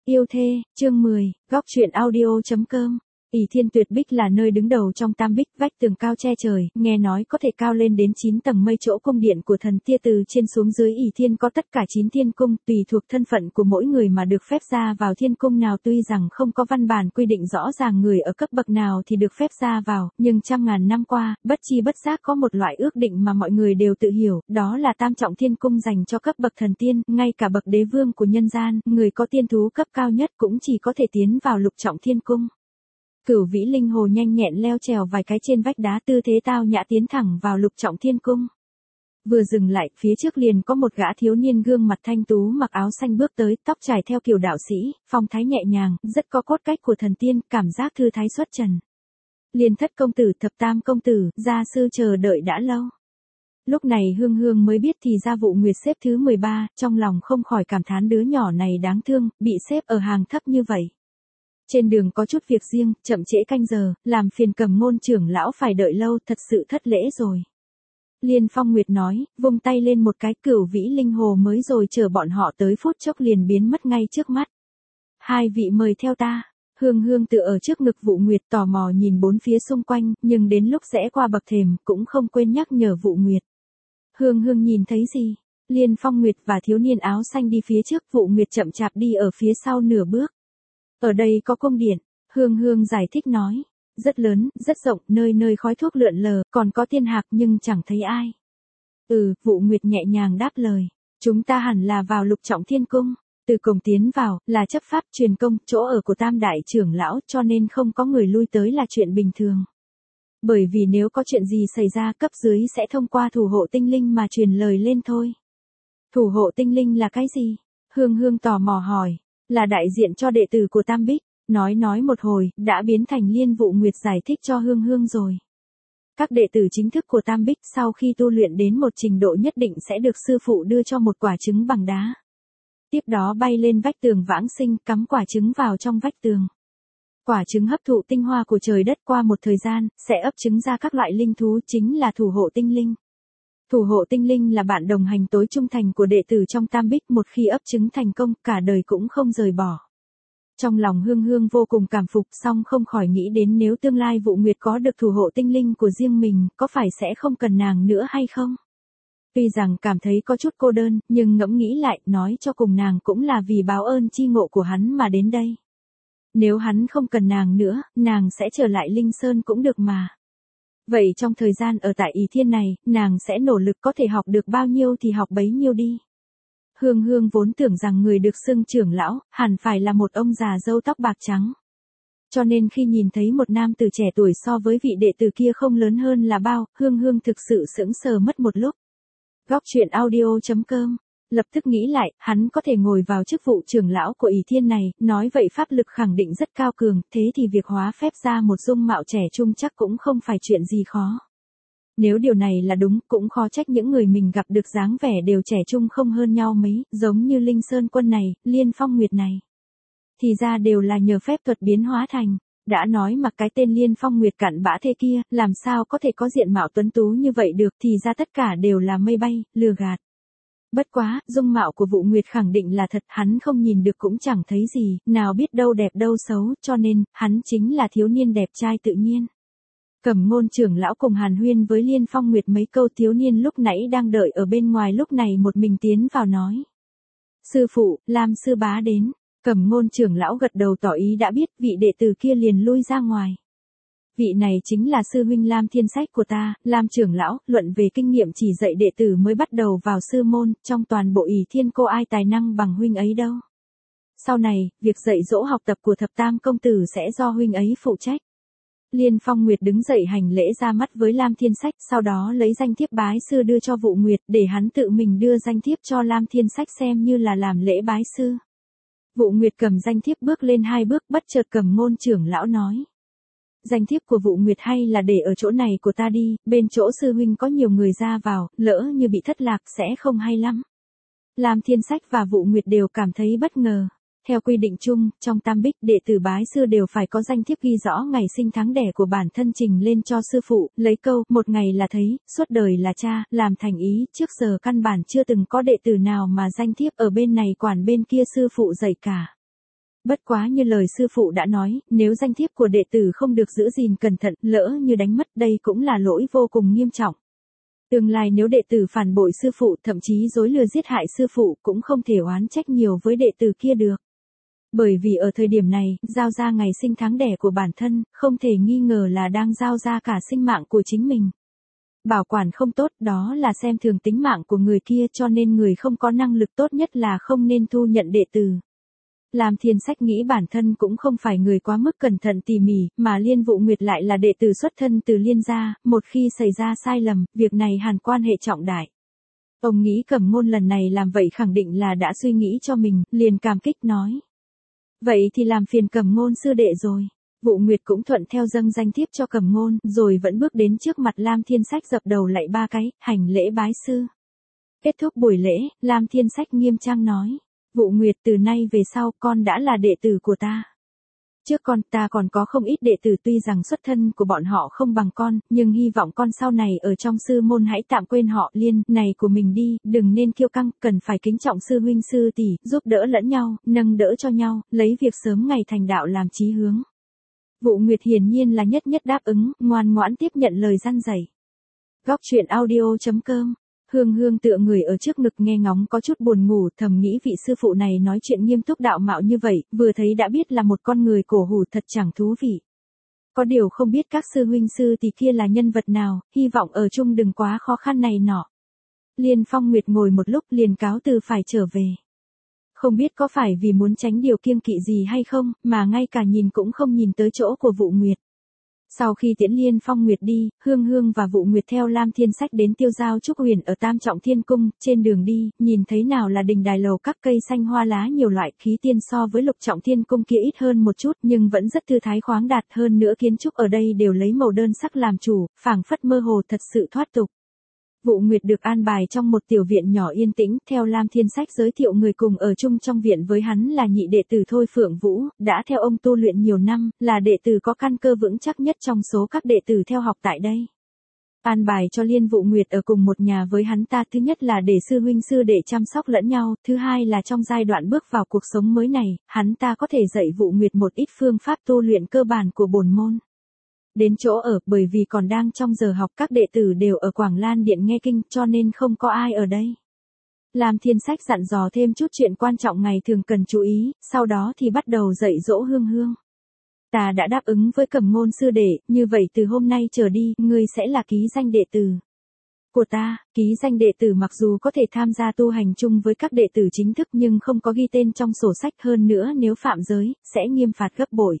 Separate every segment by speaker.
Speaker 1: Yêu thê, chương 10, góc truyện audio.com. Ỷ Thiên Tuyệt Bích là nơi đứng đầu trong Tam Bích, vách tường cao che trời, nghe nói có thể cao lên đến 9 tầng mây. Chỗ cung điện của thần tia từ trên xuống dưới Ỷ Thiên có tất cả 9 thiên cung, tùy thuộc thân phận của mỗi người mà được phép ra vào thiên cung nào. Tuy rằng không có văn bản quy định rõ ràng người ở cấp bậc nào thì được phép ra vào, nhưng trăm ngàn năm qua, bất chi bất giác có một loại ước định mà mọi người đều tự hiểu, đó là tam trọng thiên cung dành cho cấp bậc thần tiên, ngay cả bậc đế vương của nhân gian, người có tiên thú cấp cao nhất cũng chỉ có thể tiến vào lục trọng thiên cung. Cửu Vĩ Linh Hồ nhanh nhẹn leo trèo vài cái trên vách đá, tư thế tao nhã tiến thẳng vào lục trọng thiên cung. Vừa dừng lại, phía trước liền có một gã thiếu niên gương mặt thanh tú mặc áo xanh bước tới, tóc trải theo kiểu đạo sĩ, phong thái nhẹ nhàng, rất có cốt cách của thần tiên, cảm giác thư thái xuất trần. Liên Thất công tử, Thập Tam công tử, gia sư chờ đợi đã lâu. Lúc này Hương Hương mới biết thì ra Vụ Nguyệt xếp thứ 13, trong lòng không khỏi cảm thán đứa nhỏ này đáng thương, bị xếp ở hàng thấp như vậy. Trên đường có chút việc riêng, chậm trễ canh giờ, làm phiền Cầm Ngôn trưởng lão phải đợi lâu, thật sự thất lễ rồi. Liên Phong Nguyệt nói, vung tay lên một cái, Cửu Vĩ Linh Hồ mới rồi chở bọn họ tới phút chốc liền biến mất ngay trước mắt. Hai vị mời theo ta. Hương Hương tựa ở trước ngực Vụ Nguyệt tò mò nhìn bốn phía xung quanh, nhưng đến lúc rẽ qua bậc thềm cũng không quên nhắc nhở Vụ Nguyệt. Hương Hương nhìn thấy gì? Liên Phong Nguyệt và thiếu niên áo xanh đi phía trước, Vụ Nguyệt chậm chạp đi ở phía sau nửa bước. Ở đây có cung điện, Hương Hương giải thích nói. Rất lớn, rất rộng, nơi nơi khói thuốc lượn lờ, còn có tiên hạc nhưng chẳng thấy ai. Vụ Nguyệt nhẹ nhàng đáp lời. Chúng ta hẳn là vào lục trọng thiên cung. Từ cổng tiến vào, là chấp pháp truyền công, chỗ ở của Tam Đại trưởng lão, cho nên không có người lui tới là chuyện bình thường. Bởi vì nếu có chuyện gì xảy ra, cấp dưới sẽ thông qua thủ hộ tinh linh mà truyền lời lên thôi. Thủ hộ tinh linh là cái gì? Hương Hương tò mò hỏi. Là đại diện cho đệ tử của Tam Bích. Nói một hồi, đã biến thành Liên. Vụ Nguyệt giải thích cho Hương Hương rồi. Các đệ tử chính thức của Tam Bích sau khi tu luyện đến một trình độ nhất định sẽ được sư phụ đưa cho một quả trứng bằng đá. Tiếp đó bay lên vách tường vãng sinh, cắm quả trứng vào trong vách tường. Quả trứng hấp thụ tinh hoa của trời đất, qua một thời gian, sẽ ấp trứng ra các loại linh thú, chính là thủ hộ tinh linh. Thủ hộ tinh linh là bạn đồng hành tối trung thành của đệ tử trong Tam Bích, một khi ấp trứng thành công, cả đời cũng không rời bỏ. Trong lòng Hương Hương vô cùng cảm phục, song không khỏi nghĩ đến nếu tương lai Vụ Nguyệt có được thủ hộ tinh linh của riêng mình, có phải sẽ không cần nàng nữa hay không? Tuy rằng cảm thấy có chút cô đơn, nhưng ngẫm nghĩ lại, nói cho cùng nàng cũng là vì báo ơn chi ngộ của hắn mà đến đây. Nếu hắn không cần nàng nữa, nàng sẽ trở lại Linh Sơn cũng được mà. Vậy trong thời gian ở tại Ỷ Thiên này, nàng sẽ nỗ lực, có thể học được bao nhiêu thì học bấy nhiêu đi. Hương Hương vốn tưởng rằng người được xưng trưởng lão, hẳn phải là một ông già râu tóc bạc trắng. Cho nên khi nhìn thấy một nam tử trẻ tuổi so với vị đệ tử kia không lớn hơn là bao, Hương Hương thực sự sững sờ mất một lúc. Góc truyện audio.com. Lập tức nghĩ lại, hắn có thể ngồi vào chức vụ trưởng lão của Ỷ Thiên này, nói vậy pháp lực khẳng định rất cao cường, thế thì việc hóa phép ra một dung mạo trẻ trung chắc cũng không phải chuyện gì khó. Nếu điều này là đúng, cũng khó trách những người mình gặp được dáng vẻ đều trẻ trung không hơn nhau mấy, giống như Linh Sơn Quân này, Liên Phong Nguyệt này. Thì ra đều là nhờ phép thuật biến hóa thành. Đã nói mà cái tên Liên Phong Nguyệt cặn bã thế kia, làm sao có thể có diện mạo tuấn tú như vậy được, thì ra tất cả đều là mây bay, lừa gạt. Bất quá, dung mạo của Vụ Nguyệt khẳng định là thật, hắn không nhìn được cũng chẳng thấy gì, nào biết đâu đẹp đâu xấu, cho nên, hắn chính là thiếu niên đẹp trai tự nhiên. Cẩm Ngôn trưởng lão cùng hàn huyên với Liên Phong Nguyệt mấy câu, thiếu niên lúc nãy đang đợi ở bên ngoài lúc này một mình tiến vào nói. Sư phụ, Lam sư bá đến. Cẩm Ngôn trưởng lão gật đầu tỏ ý đã biết, vị đệ tử kia liền lui ra ngoài. Vị này chính là sư huynh Lam Thiên Sách của ta, Lam trưởng lão, luận về kinh nghiệm chỉ dạy đệ tử mới bắt đầu vào sư môn, trong toàn bộ Ỷ Thiên cô ai tài năng bằng huynh ấy đâu. Sau này, việc dạy dỗ học tập của Thập Tam công tử sẽ do huynh ấy phụ trách. Liên Phong Nguyệt đứng dậy hành lễ ra mắt với Lam Thiên Sách, sau đó lấy danh thiếp bái sư đưa cho Vụ Nguyệt, để hắn tự mình đưa danh thiếp cho Lam Thiên Sách xem như là làm lễ bái sư. Vụ Nguyệt cầm danh thiếp bước lên 2 bước, bất chợt Cẩm Ngôn trưởng lão nói. Danh thiếp của Vụ Nguyệt hay là để ở chỗ này của ta đi, bên chỗ sư huynh có nhiều người ra vào, lỡ như bị thất lạc sẽ không hay lắm. Lam Thiên Sách và Vụ Nguyệt đều cảm thấy bất ngờ. Theo quy định chung, trong Tam Bích, đệ tử bái sư đều phải có danh thiếp ghi rõ ngày sinh tháng đẻ của bản thân trình lên cho sư phụ, lấy câu, một ngày là thấy, suốt đời là cha, làm thành ý, trước giờ căn bản chưa từng có đệ tử nào mà danh thiếp ở bên này quản bên kia sư phụ dạy cả. Bất quá như lời sư phụ đã nói, nếu danh thiếp của đệ tử không được giữ gìn cẩn thận, lỡ như đánh mất đây cũng là lỗi vô cùng nghiêm trọng. Tương lai nếu đệ tử phản bội sư phụ, thậm chí dối lừa giết hại sư phụ, cũng không thể oán trách nhiều với đệ tử kia được. Bởi vì ở thời điểm này, giao ra ngày sinh tháng đẻ của bản thân, không thể nghi ngờ là đang giao ra cả sinh mạng của chính mình. Bảo quản không tốt đó là xem thường tính mạng của người kia, cho nên người không có năng lực tốt nhất là không nên thu nhận đệ tử. Lam Thiên Sách nghĩ bản thân cũng không phải người quá mức cẩn thận tỉ mỉ, mà Liên Vụ Nguyệt lại là đệ tử xuất thân từ Liên gia, một khi xảy ra sai lầm, việc này hàn quan hệ trọng đại. Ông nghĩ Cẩm Ngôn lần này làm vậy khẳng định là đã suy nghĩ cho mình, liền cảm kích nói. Vậy thì làm phiền Cẩm Ngôn sư đệ rồi. Vụ Nguyệt cũng thuận theo dâng danh thiếp cho Cẩm Ngôn, rồi vẫn bước đến trước mặt Lam Thiên Sách dập đầu lạy 3 cái, hành lễ bái sư. Kết thúc buổi lễ, Lam Thiên Sách nghiêm trang nói. Vụ Nguyệt, từ nay về sau con đã là đệ tử của ta. Trước con ta còn có không ít đệ tử, tuy rằng xuất thân của bọn họ không bằng con, nhưng hy vọng con sau này ở trong sư môn hãy tạm quên họ Liên này của mình đi, đừng nên kiêu căng, cần phải kính trọng sư huynh sư tỷ, giúp đỡ lẫn nhau, nâng đỡ cho nhau, lấy việc sớm ngày thành đạo làm chí hướng. Vụ Nguyệt hiển nhiên là nhất nhất đáp ứng, ngoan ngoãn tiếp nhận lời răn dạy. Góc truyện audio.com. Hương Hương tựa người ở trước ngực nghe ngóng có chút buồn ngủ, thầm nghĩ vị sư phụ này nói chuyện nghiêm túc đạo mạo như vậy, vừa thấy đã biết là một con người cổ hủ, thật chẳng thú vị. Có điều không biết các sư huynh sư tỷ kia là nhân vật nào, hy vọng ở chung đừng quá khó khăn này nọ. Liên Phong Nguyệt ngồi một lúc liền cáo từ phải trở về. Không biết có phải vì muốn tránh điều kiêng kỵ gì hay không, mà ngay cả nhìn cũng không nhìn tới chỗ của Vụ Nguyệt. Sau khi tiễn Liên Phong Nguyệt đi, Hương Hương và Vụ Nguyệt theo Lam Thiên Sách đến tiêu giao Trúc Huyền ở Tam Trọng Thiên Cung, trên đường đi, nhìn thấy nào là đình đài lầu các cây xanh hoa lá nhiều loại, khí tiên so với Lục Trọng Thiên Cung kia ít hơn một chút nhưng vẫn rất thư thái khoáng đạt, hơn nữa kiến trúc ở đây đều lấy màu đơn sắc làm chủ, phảng phất mơ hồ thật sự thoát tục. Vụ Nguyệt được an bài trong một tiểu viện nhỏ yên tĩnh, theo Lam Thiên Sách giới thiệu người cùng ở chung trong viện với hắn là nhị đệ tử Thôi Phượng Vũ, đã theo ông tu luyện nhiều năm, là đệ tử có căn cơ vững chắc nhất trong số các đệ tử theo học tại đây. An bài cho Liên Vụ Nguyệt ở cùng một nhà với hắn ta, thứ nhất là để sư huynh sư đệ chăm sóc lẫn nhau, thứ hai là trong giai đoạn bước vào cuộc sống mới này, hắn ta có thể dạy Vụ Nguyệt một ít phương pháp tu luyện cơ bản của bổn môn. Đến chỗ ở, bởi vì còn đang trong giờ học, các đệ tử đều ở Quảng Lan Điện nghe kinh, cho nên không có ai ở đây. Lam Thiên Sách dặn dò thêm chút chuyện quan trọng ngày thường cần chú ý, sau đó thì bắt đầu dạy dỗ Hương Hương. Ta đã đáp ứng với Cẩm Ngôn sư đệ, như vậy từ hôm nay trở đi, ngươi sẽ là ký danh đệ tử của ta. Ký danh đệ tử mặc dù có thể tham gia tu hành chung với các đệ tử chính thức nhưng không có ghi tên trong sổ sách, hơn nữa nếu phạm giới, sẽ nghiêm phạt gấp bội.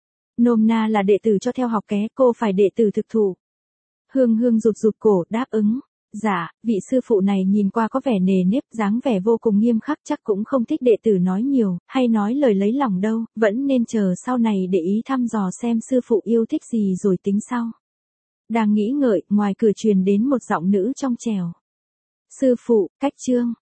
Speaker 1: Nôm na là đệ tử cho theo học ké, cô phải đệ tử thực thụ. Hương Hương rụt rụt cổ, đáp ứng. Dạ, vị sư phụ này nhìn qua có vẻ nề nếp, dáng vẻ vô cùng nghiêm khắc, chắc cũng không thích đệ tử nói nhiều, hay nói lời lấy lòng đâu, vẫn nên chờ sau này để ý thăm dò xem sư phụ yêu thích gì rồi tính sau. Đang nghĩ ngợi, ngoài cửa truyền đến một giọng nữ trong trẻo. Sư phụ, cách chương.